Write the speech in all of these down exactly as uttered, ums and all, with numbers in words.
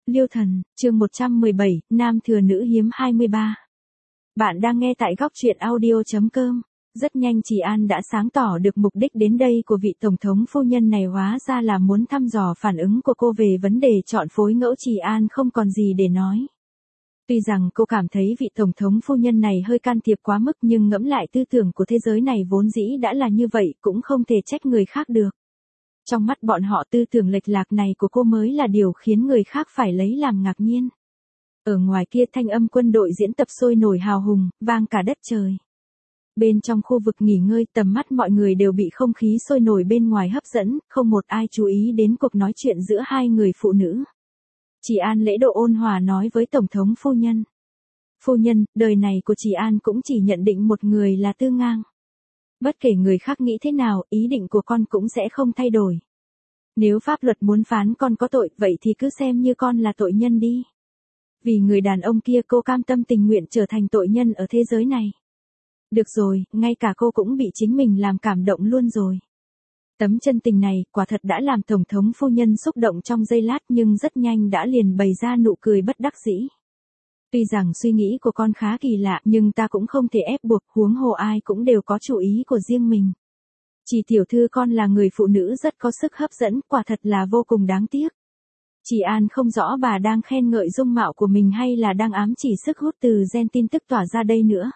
Liêu Thần, chương một trăm mười bảy, Nam thừa nữ hiếm hai mươi ba. Bạn đang nghe tại góc truyện audio.com. Rất nhanh chị An đã sáng tỏ được mục đích đến đây của vị Tổng thống phu nhân này, hóa ra là muốn thăm dò phản ứng của cô về vấn đề chọn phối ngẫu. Chị An không còn gì để nói. Tuy rằng cô cảm thấy vị Tổng thống phu nhân này hơi can thiệp quá mức, nhưng ngẫm lại tư tưởng của thế giới này vốn dĩ đã là như vậy, cũng không thể trách người khác được. Trong mắt bọn họ, tư tưởng lệch lạc này của cô mới là điều khiến người khác phải lấy làm ngạc nhiên. Ở ngoài kia, thanh âm quân đội diễn tập sôi nổi hào hùng, vang cả đất trời. Bên trong khu vực nghỉ ngơi, tầm mắt mọi người đều bị không khí sôi nổi bên ngoài hấp dẫn, không một ai chú ý đến cuộc nói chuyện giữa hai người phụ nữ. Chị An lễ độ ôn hòa nói với Tổng thống phu nhân. Phu nhân, đời này của chị An cũng chỉ nhận định một người là Tư Ngang. Bất kể người khác nghĩ thế nào, ý định của con cũng sẽ không thay đổi. Nếu pháp luật muốn phán con có tội, vậy thì cứ xem như con là tội nhân đi. Vì người đàn ông kia, cô cam tâm tình nguyện trở thành tội nhân ở thế giới này. Được rồi, ngay cả cô cũng bị chính mình làm cảm động luôn rồi. Tấm chân tình này, quả thật đã làm Tổng thống phu nhân xúc động trong giây lát, nhưng rất nhanh đã liền bày ra nụ cười bất đắc dĩ. Tuy rằng suy nghĩ của con khá kỳ lạ, nhưng ta cũng không thể ép buộc, huống hồ ai cũng đều có chủ ý của riêng mình. Chị tiểu thư con là người phụ nữ rất có sức hấp dẫn, quả thật là vô cùng đáng tiếc. Chị An không rõ bà đang khen ngợi dung mạo của mình hay là đang ám chỉ sức hút từ gen tin tức tỏa ra đây nữa.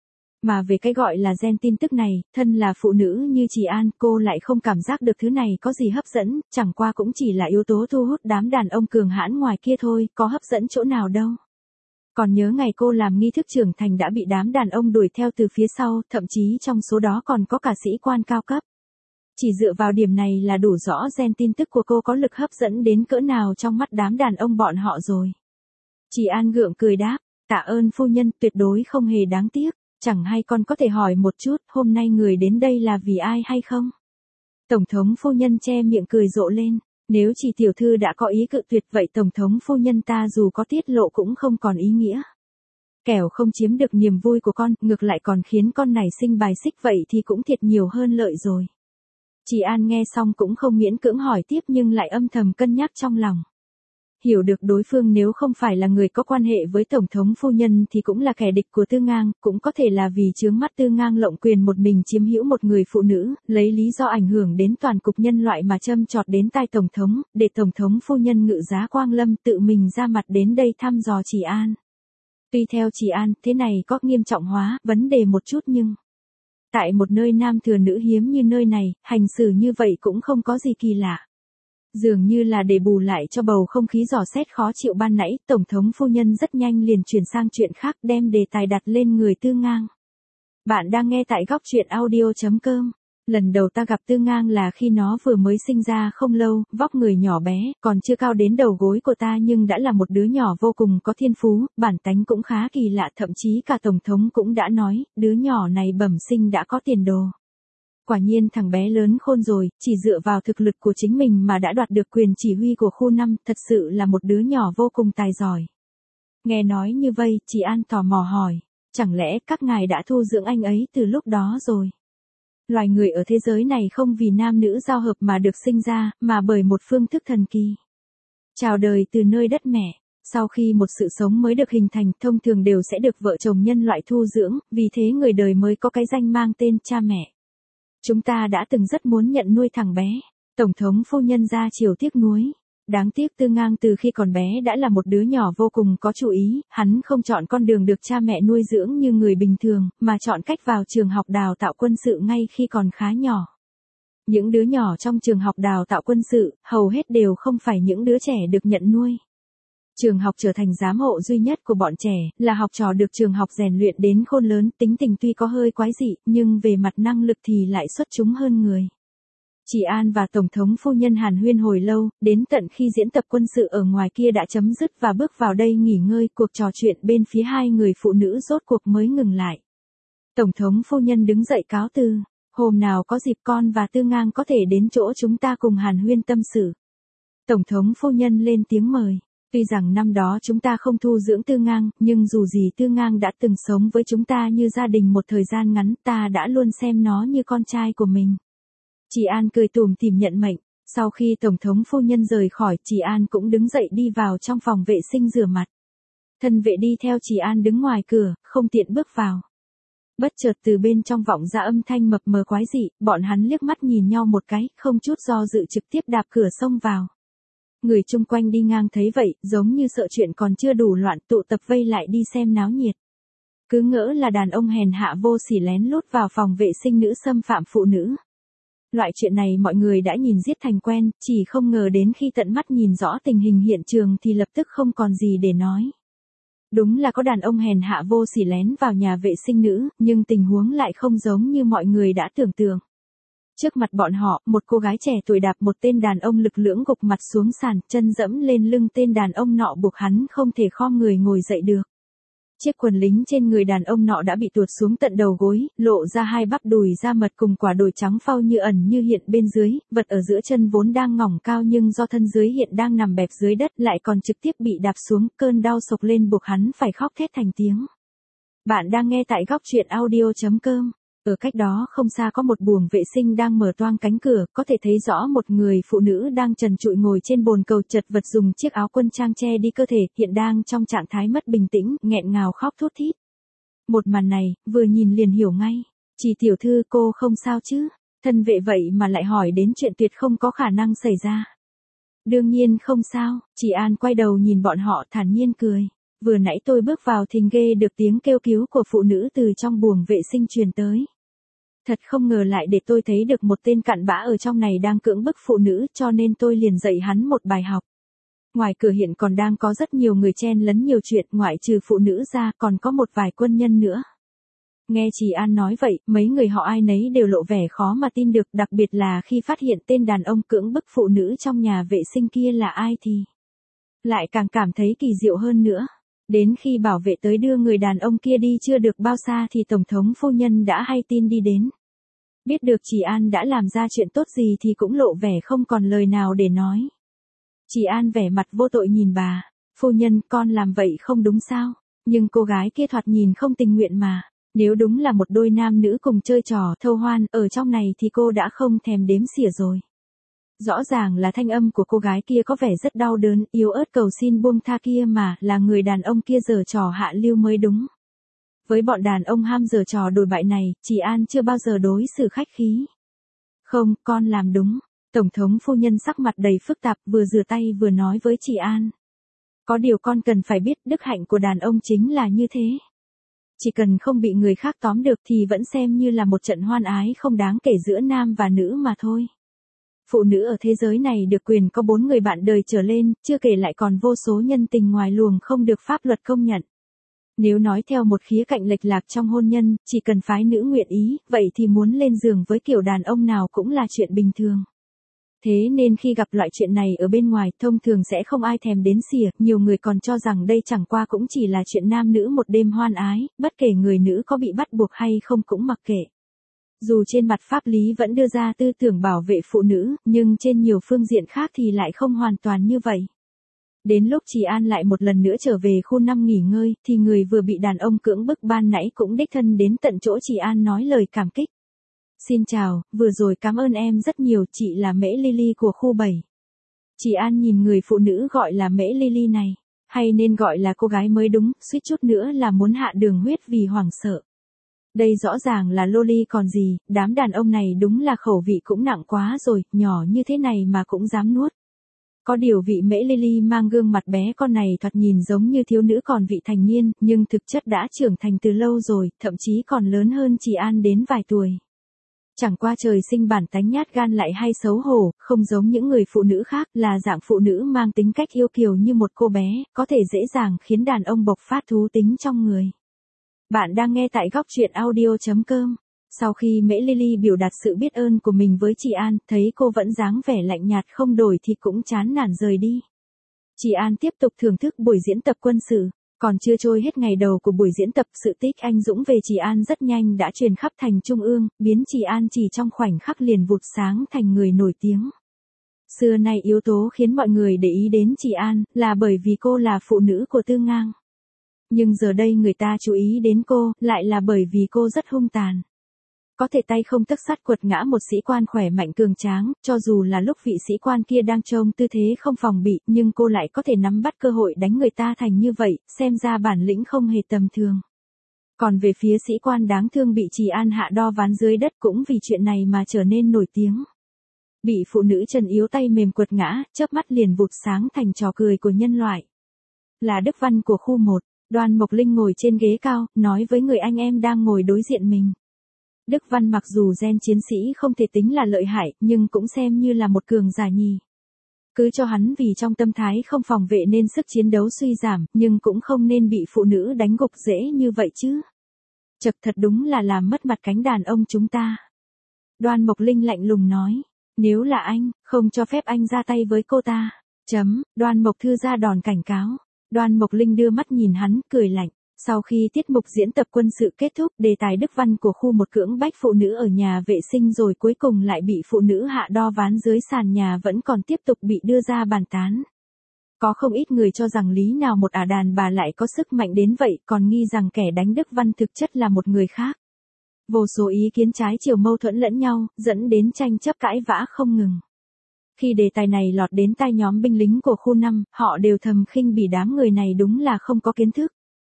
Mà về cái gọi là gen tin tức này, thân là phụ nữ như chị An, cô lại không cảm giác được thứ này có gì hấp dẫn, chẳng qua cũng chỉ là yếu tố thu hút đám đàn ông cường hãn ngoài kia thôi, có hấp dẫn chỗ nào đâu. Còn nhớ ngày cô làm nghi thức trưởng thành đã bị đám đàn ông đuổi theo từ phía sau, thậm chí trong số đó còn có cả sĩ quan cao cấp. Chỉ dựa vào điểm này là đủ rõ gen tin tức của cô có lực hấp dẫn đến cỡ nào trong mắt đám đàn ông bọn họ rồi. Chị An gượng cười đáp, tạ ơn phu nhân, tuyệt đối không hề đáng tiếc. Chẳng hay con có thể hỏi một chút, hôm nay người đến đây là vì ai hay không? Tổng thống phu nhân che miệng cười rộ lên. Nếu chị tiểu thư đã có ý cự tuyệt, vậy Tổng thống phu nhân ta dù có tiết lộ cũng không còn ý nghĩa. Kẻo không chiếm được niềm vui của con, ngược lại còn khiến con nảy sinh bài xích, vậy thì cũng thiệt nhiều hơn lợi rồi. Chị An nghe xong cũng không miễn cưỡng hỏi tiếp, nhưng lại âm thầm cân nhắc trong lòng. Hiểu được đối phương nếu không phải là người có quan hệ với Tổng thống phu nhân thì cũng là kẻ địch của Tư Ngang, cũng có thể là vì chướng mắt Tư Ngang lộng quyền một mình chiếm hữu một người phụ nữ, lấy lý do ảnh hưởng đến toàn cục nhân loại mà châm chọt đến tai Tổng thống, để Tổng thống phu nhân ngự giá Quang Lâm tự mình ra mặt đến đây thăm dò chị An. Tuy theo chị An, thế này có nghiêm trọng hóa vấn đề một chút, nhưng tại một nơi nam thừa nữ hiếm như nơi này, hành xử như vậy cũng không có gì kỳ lạ. Dường như là để bù lại cho bầu không khí dò xét khó chịu ban nãy, Tổng thống phu nhân rất nhanh liền chuyển sang chuyện khác, đem đề tài đặt lên người Tư Ngang. Bạn đang nghe tại góc truyện audio.com. Lần đầu ta gặp Tư Ngang là khi nó vừa mới sinh ra không lâu, vóc người nhỏ bé, còn chưa cao đến đầu gối của ta, nhưng đã là một đứa nhỏ vô cùng có thiên phú, bản tánh cũng khá kỳ lạ, thậm chí cả Tổng thống cũng đã nói, đứa nhỏ này bẩm sinh đã có tiền đồ. Quả nhiên thằng bé lớn khôn rồi, chỉ dựa vào thực lực của chính mình mà đã đoạt được quyền chỉ huy của khu năm, thật sự là một đứa nhỏ vô cùng tài giỏi. Nghe nói như vậy, chị An tò mò hỏi, chẳng lẽ các ngài đã thu dưỡng anh ấy từ lúc đó rồi? Loài người ở thế giới này không vì nam nữ giao hợp mà được sinh ra, mà bởi một phương thức thần kỳ. Chào đời từ nơi đất mẹ. Sau khi một sự sống mới được hình thành, thông thường đều sẽ được vợ chồng nhân loại thu dưỡng, vì thế người đời mới có cái danh mang tên cha mẹ. Chúng ta đã từng rất muốn nhận nuôi thằng bé. Tổng thống phu nhân ra chiều tiếc nuối. Đáng tiếc Tư Ngang từ khi còn bé đã là một đứa nhỏ vô cùng có chủ ý, hắn không chọn con đường được cha mẹ nuôi dưỡng như người bình thường, mà chọn cách vào trường học đào tạo quân sự ngay khi còn khá nhỏ. Những đứa nhỏ trong trường học đào tạo quân sự, hầu hết đều không phải những đứa trẻ được nhận nuôi. Trường học trở thành giám hộ duy nhất của bọn trẻ, là học trò được trường học rèn luyện đến khôn lớn, tính tình tuy có hơi quái dị, nhưng về mặt năng lực thì lại xuất chúng hơn người. Chị An và Tổng thống phu nhân hàn huyên hồi lâu, đến tận khi diễn tập quân sự ở ngoài kia đã chấm dứt và bước vào đây nghỉ ngơi, cuộc trò chuyện bên phía hai người phụ nữ rốt cuộc mới ngừng lại. Tổng thống phu nhân đứng dậy cáo từ, hôm nào có dịp con và Tư Ngang có thể đến chỗ chúng ta cùng hàn huyên tâm sự. Tổng thống phu nhân lên tiếng mời. Tuy rằng năm đó chúng ta không thu dưỡng Tư Ngang, nhưng dù gì Tư Ngang đã từng sống với chúng ta như gia đình một thời gian ngắn, ta đã luôn xem nó như con trai của mình. Chị An cười tủm tỉm nhận mệnh, Sau khi Tổng thống phu nhân rời khỏi, Chỉ An cũng đứng dậy đi vào trong phòng vệ sinh rửa mặt. Thân vệ đi theo Chỉ An đứng ngoài cửa, không tiện bước vào. Bất chợt từ bên trong vọng ra âm thanh mập mờ quái dị, bọn hắn liếc mắt nhìn nhau một cái, không chút do dự trực tiếp đạp cửa xông vào. Người chung quanh đi ngang thấy vậy, giống như sợ chuyện còn chưa đủ loạn, tụ tập vây lại đi xem náo nhiệt. Cứ ngỡ là đàn ông hèn hạ vô sỉ lén lút vào phòng vệ sinh nữ xâm phạm phụ nữ. Loại chuyện này mọi người đã nhìn giết thành quen, chỉ không ngờ đến khi tận mắt nhìn rõ tình hình hiện trường thì lập tức không còn gì để nói. Đúng là có đàn ông hèn hạ vô sỉ lén vào nhà vệ sinh nữ, nhưng tình huống lại không giống như mọi người đã tưởng tượng. Trước mặt bọn họ, một cô gái trẻ tuổi đạp một tên đàn ông lực lưỡng gục mặt xuống sàn, chân dẫm lên lưng tên đàn ông nọ buộc hắn không thể khom người ngồi dậy được. Chiếc quần lính trên người đàn ông nọ đã bị tuột xuống tận đầu gối, lộ ra hai bắp đùi da mật cùng quả đồi trắng phau như ẩn như hiện bên dưới, vật ở giữa chân vốn đang ngỏng cao nhưng do thân dưới hiện đang nằm bẹp dưới đất lại còn trực tiếp bị đạp xuống, cơn đau sộc lên buộc hắn phải khóc thét thành tiếng. Bạn đang nghe tại góc truyện audio chấm com. Ở cách đó không xa có một buồng vệ sinh đang mở toang cánh cửa, có thể thấy rõ một người phụ nữ đang trần trụi ngồi trên bồn cầu chật vật dùng chiếc áo quân trang che đi cơ thể, hiện đang trong trạng thái mất bình tĩnh, nghẹn ngào khóc thút thít. Một màn này, vừa nhìn liền hiểu ngay. Chỉ tiểu thư cô không sao chứ? Thân vệ vậy mà lại hỏi đến chuyện tuyệt không có khả năng xảy ra. Đương nhiên không sao, Chỉ An quay đầu nhìn bọn họ thản nhiên cười. Vừa nãy tôi bước vào thì nghe được tiếng kêu cứu của phụ nữ từ trong buồng vệ sinh truyền tới. Thật không ngờ lại để tôi thấy được một tên cặn bã ở trong này đang cưỡng bức phụ nữ, cho nên tôi liền dạy hắn một bài học. Ngoài cửa hiện còn đang có rất nhiều người chen lấn nhiều chuyện, ngoại trừ phụ nữ ra còn có một vài quân nhân nữa. Nghe Chỉ An nói vậy, mấy người họ ai nấy đều lộ vẻ khó mà tin được, đặc biệt là khi phát hiện tên đàn ông cưỡng bức phụ nữ trong nhà vệ sinh kia là ai thì lại càng cảm thấy kỳ diệu hơn nữa. Đến khi bảo vệ tới đưa người đàn ông kia đi chưa được bao xa thì Tổng thống phu nhân đã hay tin đi đến. Biết được Chỉ An đã làm ra chuyện tốt gì thì cũng lộ vẻ không còn lời nào để nói. Chỉ An vẻ mặt vô tội nhìn bà, phu nhân con làm vậy không đúng sao, nhưng cô gái kia thoạt nhìn không tình nguyện mà, nếu đúng là một đôi nam nữ cùng chơi trò thâu hoan ở trong này thì cô đã không thèm đếm xỉa rồi. Rõ ràng là thanh âm của cô gái kia có vẻ rất đau đớn, yếu ớt cầu xin buông tha kia mà, là người đàn ông kia giở trò hạ lưu mới đúng. Với bọn đàn ông ham giở trò đồi bại này, Chỉ An chưa bao giờ đối xử khách khí. Không, con làm đúng. Tổng thống phu nhân sắc mặt đầy phức tạp, vừa rửa tay vừa nói với Chỉ An. Có điều con cần phải biết, đức hạnh của đàn ông chính là như thế. Chỉ cần không bị người khác tóm được thì vẫn xem như là một trận hoan ái không đáng kể giữa nam và nữ mà thôi. Phụ nữ ở thế giới này được quyền có bốn người bạn đời trở lên, chưa kể lại còn vô số nhân tình ngoài luồng không được pháp luật công nhận. Nếu nói theo một khía cạnh lệch lạc trong hôn nhân, chỉ cần phái nữ nguyện ý, vậy thì muốn lên giường với kiểu đàn ông nào cũng là chuyện bình thường. Thế nên khi gặp loại chuyện này ở bên ngoài, thông thường sẽ không ai thèm đến xỉa, nhiều người còn cho rằng đây chẳng qua cũng chỉ là chuyện nam nữ một đêm hoan ái, bất kể người nữ có bị bắt buộc hay không cũng mặc kệ. Dù trên mặt pháp lý vẫn đưa ra tư tưởng bảo vệ phụ nữ, nhưng trên nhiều phương diện khác thì lại không hoàn toàn như vậy. Đến lúc Chỉ An lại một lần nữa trở về khu năm nghỉ ngơi, thì người vừa bị đàn ông cưỡng bức ban nãy cũng đích thân đến tận chỗ Chỉ An nói lời cảm kích. Xin chào, vừa rồi cảm ơn em rất nhiều, chị là Mễ Lily của khu bảy. Chỉ An nhìn người phụ nữ gọi là Mễ Lily này, hay nên gọi là cô gái mới đúng, suýt chút nữa là muốn hạ đường huyết vì hoảng sợ. Đây rõ ràng là loli còn gì, đám đàn ông này đúng là khẩu vị cũng nặng quá rồi, nhỏ như thế này mà cũng dám nuốt. Có điều vị Mễ Lily mang gương mặt bé con này thoạt nhìn giống như thiếu nữ còn vị thành niên, nhưng thực chất đã trưởng thành từ lâu rồi, thậm chí còn lớn hơn Chỉ An đến vài tuổi. Chẳng qua trời sinh bản tánh nhát gan lại hay xấu hổ, không giống những người phụ nữ khác, là dạng phụ nữ mang tính cách yêu kiều như một cô bé, có thể dễ dàng khiến đàn ông bộc phát thú tính trong người. Bạn đang nghe tại góc truyện audio chấm com. Sau khi Mễ Lily biểu đạt sự biết ơn của mình với Chỉ An, thấy cô vẫn dáng vẻ lạnh nhạt không đổi thì cũng chán nản rời đi. Chỉ An tiếp tục thưởng thức buổi diễn tập quân sự. Còn chưa trôi hết ngày đầu của buổi diễn tập, sự tích anh dũng về Chỉ An rất nhanh đã truyền khắp thành Trung ương, biến Chỉ An chỉ trong khoảnh khắc liền vụt sáng thành người nổi tiếng. Xưa nay yếu tố khiến mọi người để ý đến Chỉ An là bởi vì cô là phụ nữ của Tư Ngang. Nhưng giờ đây người ta chú ý đến cô lại là bởi vì cô rất hung tàn. Có thể tay không tấc sắt quật ngã một sĩ quan khỏe mạnh cường tráng, cho dù là lúc vị sĩ quan kia đang trông tư thế không phòng bị, nhưng cô lại có thể nắm bắt cơ hội đánh người ta thành như vậy, xem ra bản lĩnh không hề tầm thường. Còn về phía sĩ quan đáng thương bị Trì An hạ đo ván dưới đất cũng vì chuyện này mà trở nên nổi tiếng. Bị phụ nữ chân yếu tay mềm quật ngã, chớp mắt liền vụt sáng thành trò cười của nhân loại. Là Đức Văn của khu một, Đoan Mộc Linh ngồi trên ghế cao, nói với người anh em đang ngồi đối diện mình. Đức Văn mặc dù gen chiến sĩ không thể tính là lợi hại, nhưng cũng xem như là một cường giả nhì. Cứ cho hắn vì trong tâm thái không phòng vệ nên sức chiến đấu suy giảm, nhưng cũng không nên bị phụ nữ đánh gục dễ như vậy chứ. Chật, thật đúng là làm mất mặt cánh đàn ông chúng ta. Đoan Mộc Linh lạnh lùng nói, nếu là anh, không cho phép anh ra tay với cô ta. Chấm, Đoan Mộc Thư ra đòn cảnh cáo. Đoan Mộc Linh đưa mắt nhìn hắn, cười lạnh. Sau khi tiết mục diễn tập quân sự kết thúc, đề tài Đức Văn của khu một cưỡng bách phụ nữ ở nhà vệ sinh rồi cuối cùng lại bị phụ nữ hạ đo ván dưới sàn nhà vẫn còn tiếp tục bị đưa ra bàn tán. Có không ít người cho rằng lý nào một ả đàn bà lại có sức mạnh đến vậy, còn nghi rằng kẻ đánh Đức Văn thực chất là một người khác. Vô số ý kiến trái chiều mâu thuẫn lẫn nhau, dẫn đến tranh chấp cãi vã không ngừng. Khi đề tài này lọt đến tai nhóm binh lính của khu năm, họ đều thầm khinh bỉ đám người này đúng là không có kiến thức.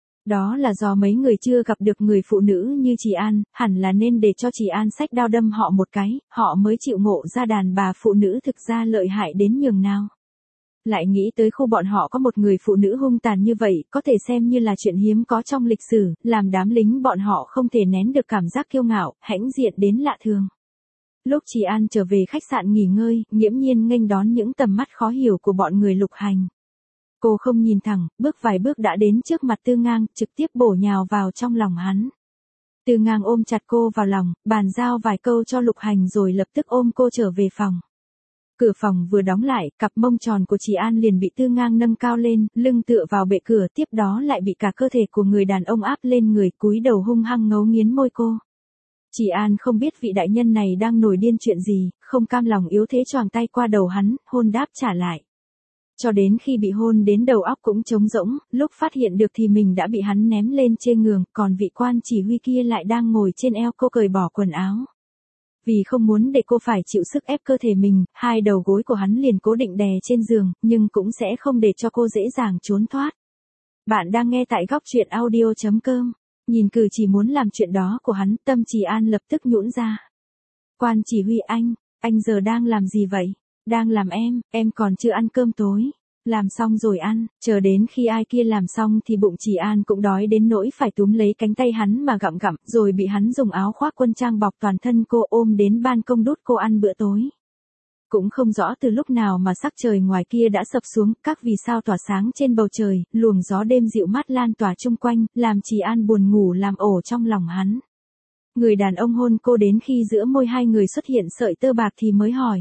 Đó là do mấy người chưa gặp được người phụ nữ như Trì An, hẳn là nên để cho Trì An xách đao đâm họ một cái, họ mới chịu ngộ ra đàn bà phụ nữ thực ra lợi hại đến nhường nào. Lại nghĩ tới khu bọn họ có một người phụ nữ hung tàn như vậy, có thể xem như là chuyện hiếm có trong lịch sử, làm đám lính bọn họ không thể nén được cảm giác kiêu ngạo, hãnh diện đến lạ thường. Lúc Trì An trở về khách sạn nghỉ ngơi, nghiễm nhiên nghênh đón những tầm mắt khó hiểu của bọn người Lục Hành. Cô không nhìn thẳng, bước vài bước đã đến trước mặt Tư Ngang, trực tiếp bổ nhào vào trong lòng hắn. Tư Ngang ôm chặt cô vào lòng, bàn giao vài câu cho Lục Hành rồi lập tức ôm cô trở về phòng. Cửa phòng vừa đóng lại, cặp mông tròn của Trì An liền bị Tư Ngang nâng cao lên, lưng tựa vào bệ cửa, tiếp đó lại bị cả cơ thể của người đàn ông áp lên người, cúi đầu hung hăng ngấu nghiến môi cô. Trì An không biết vị đại nhân này đang nổi điên chuyện gì, không cam lòng yếu thế choàng tay qua đầu hắn, hôn đáp trả lại. Cho đến khi bị hôn đến đầu óc cũng trống rỗng, lúc phát hiện được thì mình đã bị hắn ném lên trên giường, còn vị quan chỉ huy kia lại đang ngồi trên eo cô cởi bỏ quần áo. Vì không muốn để cô phải chịu sức ép cơ thể mình, hai đầu gối của hắn liền cố định đè trên giường, nhưng cũng sẽ không để cho cô dễ dàng trốn thoát. Bạn đang nghe tại góc truyện audio chấm com. Nhìn cử chỉ muốn làm chuyện đó của hắn, tâm Trì An lập tức nhũn ra. Quan chỉ huy anh, anh giờ đang làm gì vậy? Đang làm em, em còn chưa ăn cơm tối. Làm xong rồi ăn, chờ đến khi ai kia làm xong thì bụng Trì An cũng đói đến nỗi phải túm lấy cánh tay hắn mà gặm gặm, rồi bị hắn dùng áo khoác quân trang bọc toàn thân cô ôm đến ban công đút cô ăn bữa tối. Cũng không rõ từ lúc nào mà sắc trời ngoài kia đã sập xuống, các vì sao tỏa sáng trên bầu trời, luồng gió đêm dịu mát lan tỏa chung quanh, làm Trì An buồn ngủ làm ổ trong lòng hắn. Người đàn ông hôn cô đến khi giữa môi hai người xuất hiện sợi tơ bạc thì mới hỏi.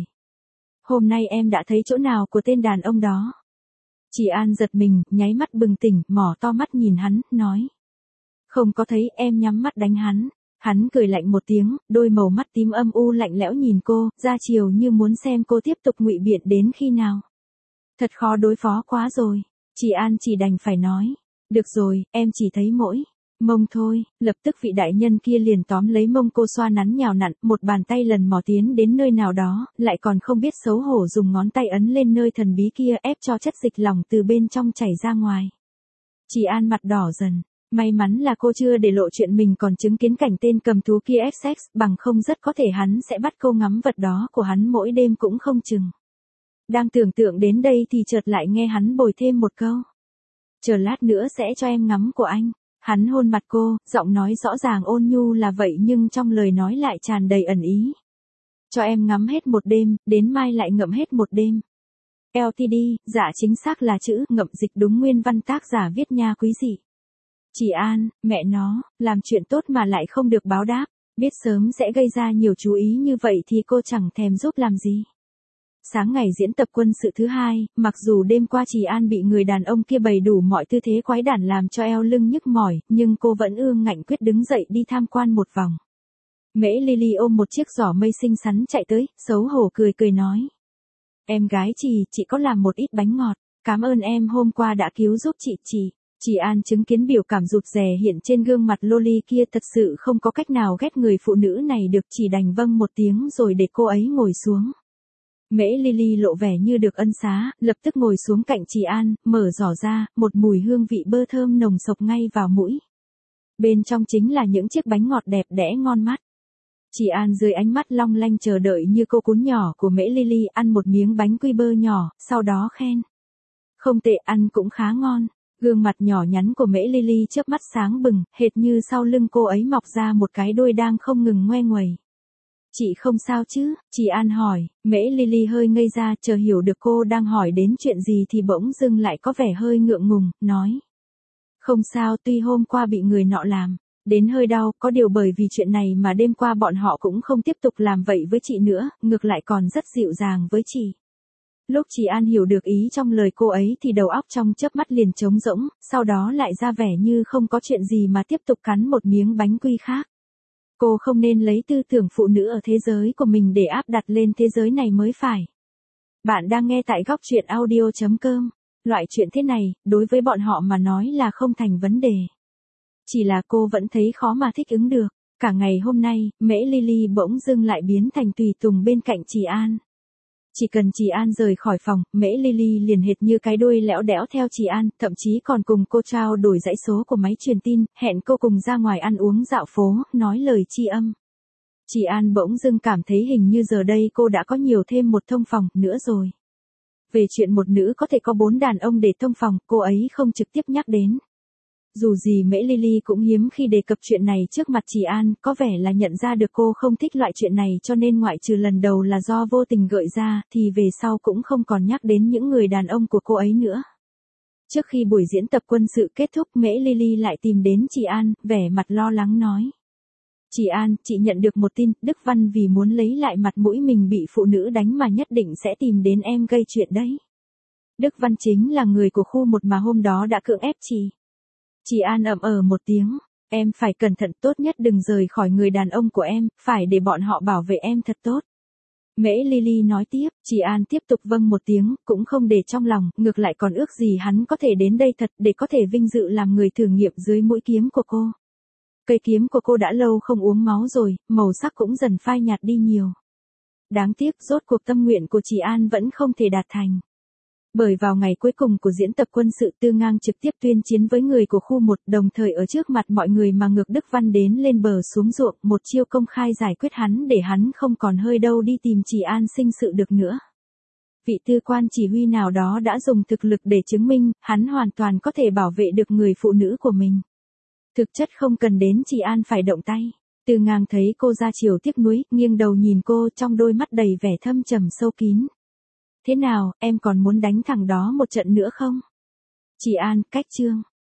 Hôm nay em đã thấy chỗ nào của tên đàn ông đó? Trì An giật mình, nháy mắt bừng tỉnh, mỏ to mắt nhìn hắn, nói. Không có thấy, em nhắm mắt đánh hắn. Hắn cười lạnh một tiếng, đôi màu mắt tím âm u lạnh lẽo nhìn cô, ra chiều như muốn xem cô tiếp tục ngụy biện đến khi nào. Thật khó đối phó quá rồi. Trì An chỉ đành phải nói. Được rồi, em chỉ thấy mỗi mông thôi. Lập tức vị đại nhân kia liền tóm lấy mông cô xoa nắn nhào nặn, một bàn tay lần mò tiến đến nơi nào đó, lại còn không biết xấu hổ dùng ngón tay ấn lên nơi thần bí kia ép cho chất dịch lỏng từ bên trong chảy ra ngoài. Trì An mặt đỏ dần. May mắn là cô chưa để lộ chuyện mình còn chứng kiến cảnh tên cầm thú kia ép sex, bằng không rất có thể hắn sẽ bắt cô ngắm vật đó của hắn mỗi đêm cũng không chừng. Đang tưởng tượng đến đây thì chợt lại nghe hắn bồi thêm một câu. Chờ lát nữa sẽ cho em ngắm của anh. Hắn hôn mặt cô, giọng nói rõ ràng ôn nhu là vậy nhưng trong lời nói lại tràn đầy ẩn ý. Cho em ngắm hết một đêm, đến mai lại ngậm hết một đêm. lờ tê đê, dạ chính xác là chữ ngậm dịch đúng nguyên văn tác giả viết nha quý dị. Trì An, mẹ nó, làm chuyện tốt mà lại không được báo đáp, biết sớm sẽ gây ra nhiều chú ý như vậy thì cô chẳng thèm giúp làm gì. Sáng ngày diễn tập quân sự thứ hai, mặc dù đêm qua Trì An bị người đàn ông kia bày đủ mọi tư thế quái đản làm cho eo lưng nhức mỏi, nhưng cô vẫn ương ngạnh quyết đứng dậy đi tham quan một vòng. Mễ Lily ôm một chiếc giỏ mây xinh xắn chạy tới, xấu hổ cười cười nói. Em gái Trì, chị có làm một ít bánh ngọt, cảm ơn em hôm qua đã cứu giúp chị Trì. Chị An chứng kiến biểu cảm rụt rè hiện trên gương mặt loli kia, thật sự không có cách nào ghét người phụ nữ này được, chỉ đành vâng một tiếng rồi để cô ấy ngồi xuống. Mễ Lily lộ vẻ như được ân xá, lập tức ngồi xuống cạnh chị An, mở giỏ ra, một mùi hương vị bơ thơm nồng sộc ngay vào mũi. Bên trong chính là những chiếc bánh ngọt đẹp đẽ ngon mắt. Chị An dưới ánh mắt long lanh chờ đợi như cô cún nhỏ của Mễ Lily ăn một miếng bánh quy bơ nhỏ, sau đó khen. Không tệ, ăn cũng khá ngon. Gương mặt nhỏ nhắn của Mễ Lily chớp mắt sáng bừng, hệt như sau lưng cô ấy mọc ra một cái đuôi đang không ngừng ngoe nguẩy. Chị không sao chứ? Chị An hỏi. Mễ Lily hơi ngây ra, chờ hiểu được cô đang hỏi đến chuyện gì thì bỗng dưng lại có vẻ hơi ngượng ngùng, nói. Không sao, tuy hôm qua bị người nọ làm đến hơi đau, có điều bởi vì chuyện này mà đêm qua bọn họ cũng không tiếp tục làm vậy với chị nữa, ngược lại còn rất dịu dàng với chị. Lúc chị An hiểu được ý trong lời cô ấy thì đầu óc trong chớp mắt liền trống rỗng, sau đó lại ra vẻ như không có chuyện gì mà tiếp tục cắn một miếng bánh quy khác. Cô không nên lấy tư tưởng phụ nữ ở thế giới của mình để áp đặt lên thế giới này mới phải. Bạn đang nghe tại góc truyện audio chấm com. Loại chuyện thế này, đối với bọn họ mà nói là không thành vấn đề. Chỉ là cô vẫn thấy khó mà thích ứng được. Cả ngày hôm nay, Mễ Lily bỗng dưng lại biến thành tùy tùng bên cạnh chị An. Chỉ cần chị An rời khỏi phòng, Mễ Lily liền hệt như cái đuôi lẽo đẽo theo chị An, thậm chí còn cùng cô trao đổi dãy số của máy truyền tin, hẹn cô cùng ra ngoài ăn uống dạo phố, nói lời tri âm. Chị An bỗng dưng cảm thấy hình như giờ đây cô đã có nhiều thêm một thông phòng nữa rồi. Về chuyện một nữ có thể có bốn đàn ông để thông phòng, cô ấy không trực tiếp nhắc đến. Dù gì Mễ Lily cũng hiếm khi đề cập chuyện này trước mặt chị An, có vẻ là nhận ra được cô không thích loại chuyện này cho nên ngoại trừ lần đầu là do vô tình gợi ra, thì về sau cũng không còn nhắc đến những người đàn ông của cô ấy nữa. Trước khi buổi diễn tập quân sự kết thúc, Mễ Lily lại tìm đến chị An, vẻ mặt lo lắng nói. Chị An, chị nhận được một tin, Đức Văn vì muốn lấy lại mặt mũi mình bị phụ nữ đánh mà nhất định sẽ tìm đến em gây chuyện đấy. Đức Văn chính là người của khu một mà hôm đó đã cưỡng ép chị. Chị An ậm ờ một tiếng, em phải cẩn thận, tốt nhất đừng rời khỏi người đàn ông của em, phải để bọn họ bảo vệ em thật tốt. Mễ Lily nói tiếp, chị An tiếp tục vâng một tiếng, cũng không để trong lòng, ngược lại còn ước gì hắn có thể đến đây thật để có thể vinh dự làm người thử nghiệm dưới mũi kiếm của cô. Cây kiếm của cô đã lâu không uống máu rồi, màu sắc cũng dần phai nhạt đi nhiều. Đáng tiếc, rốt cuộc tâm nguyện của chị An vẫn không thể đạt thành. Bởi vào ngày cuối cùng của diễn tập quân sự, Tư Ngang trực tiếp tuyên chiến với người của khu một, đồng thời ở trước mặt mọi người mà ngược Đức Văn đến lên bờ xuống ruộng, một chiêu công khai giải quyết hắn để hắn không còn hơi đâu đi tìm chị An sinh sự được nữa. Vị tư quan chỉ huy nào đó đã dùng thực lực để chứng minh, hắn hoàn toàn có thể bảo vệ được người phụ nữ của mình. Thực chất không cần đến chị An phải động tay. Tư Ngang thấy cô ra chiều tiếc nuối, nghiêng đầu nhìn cô, trong đôi mắt đầy vẻ thâm trầm sâu kín. Thế nào, em còn muốn đánh thằng đó một trận nữa không? Chị An, cách chương.